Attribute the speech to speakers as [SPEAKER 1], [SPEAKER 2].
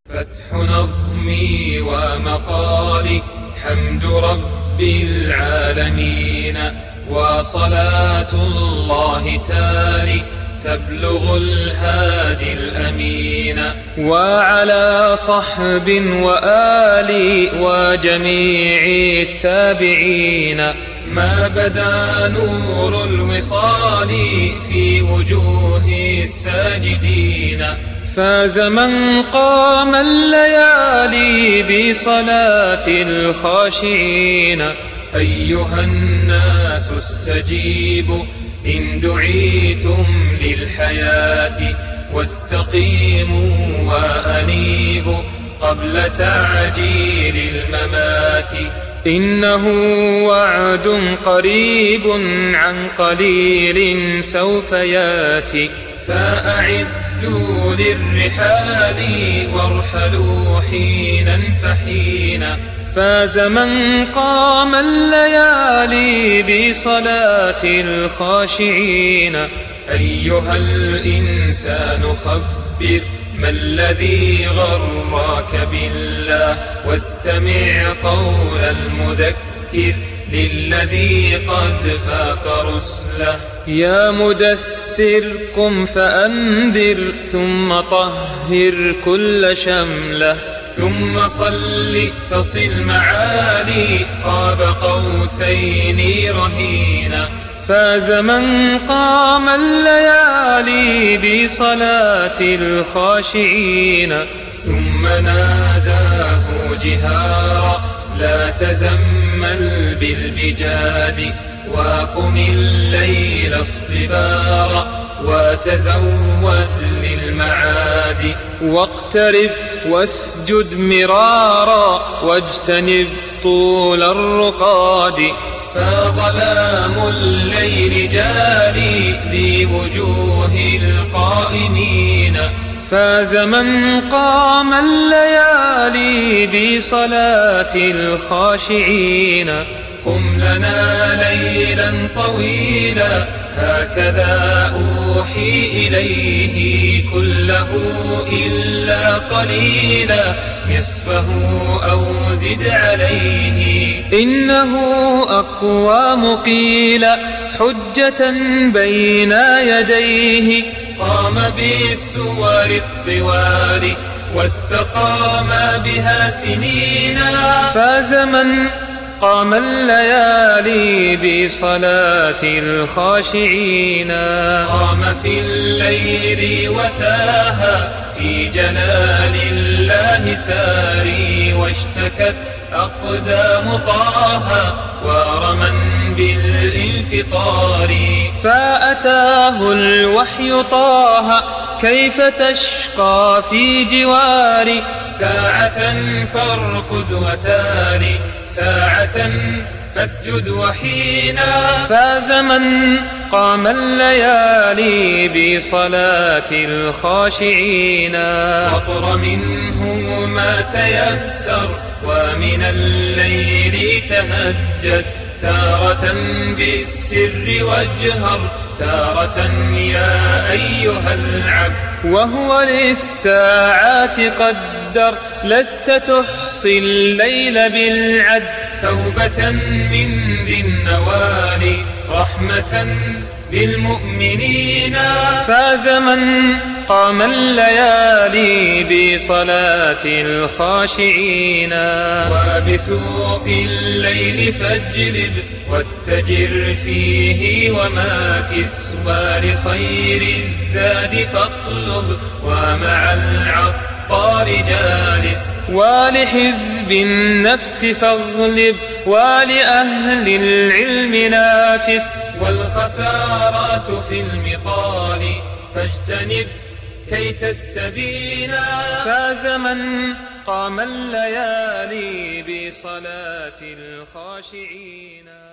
[SPEAKER 1] فتح نظمي ومقالي حمد رب العالمين، وصلاة الله تالي تبلغ الهادي الأمين، وعلى صحب وآل وجميع التابعين. ما بدا نور الوصال في وجوه الساجدين، فاز من قام الليالي بصلاة الخاشعين. أيها الناس استجيبوا إن دعيتم للحياة، واستقيموا وأنيبوا قبل تعجيل الممات. إنه وعد قريب عن قليل سوف ياتي، فأعدوا للرحال وارحلوا حينا فحينا. فاز من قام الليالي بصلاة الخاشعين. أيها الإنسان خبر ما الذي غرك بالله، واستمع قول المذكر للذي قد فاق رسله. يا مدثر قم فأنذر، ثم طهر كل شمله، ثم صل تصل معالي قاب قوسين رهينا. فاز من قام الليالي بصلاة الخاشعين. ثم ناداه جهارا لا تزمل بالبجاد، وقم الليل اصطبارا وتزود للمعاد. واقترب واسجد مرارا واجتنب طول الرقاد، فظلام الليل جاري لوجوه القائمين. فاز من قام الليالي بصلاة الخاشعين. قم لنا ليلا طويلا هكذا أوحي إليه، كله إلا قليلا نصفه أو زد عليه. إنه أقوى مقيل حجة بين يديه، قام بالسور الطوال واستقام بها سنينا. فاز من قام الليالي بصلاة الخاشعين. قام في الليل وتاها في جلال الله ساري، واشتكت أقدام طه ورما بالانفطار. فأتاه الوحي طه كيف تشقى في جواري، ساعة فارقد وتالي ساعة فاسجد وحينا. فاز من قام الليالي بصلاة الخاشعين. واقر منه ما تيسر ومن الليل تهجد، تارة بالسر واجهر تارة يا أيها العبد. وهو للساعات قدر لست تحصي الليل بالعد، توبة من ذي النوال رحمة بالمؤمنين. فاز من قام الليالي بصلاة الخاشعين. وبسوق الليل فاجلب واتجر فيه وماكس، ولخير الزاد فاطلب ومع العطار جالس. ولحزب النفس فاغلب ولأهل العلم نافس، والخسارات في المطال فاجتنب كي تستبينا. فاز من قام الليالي بصلاة الخاشعين.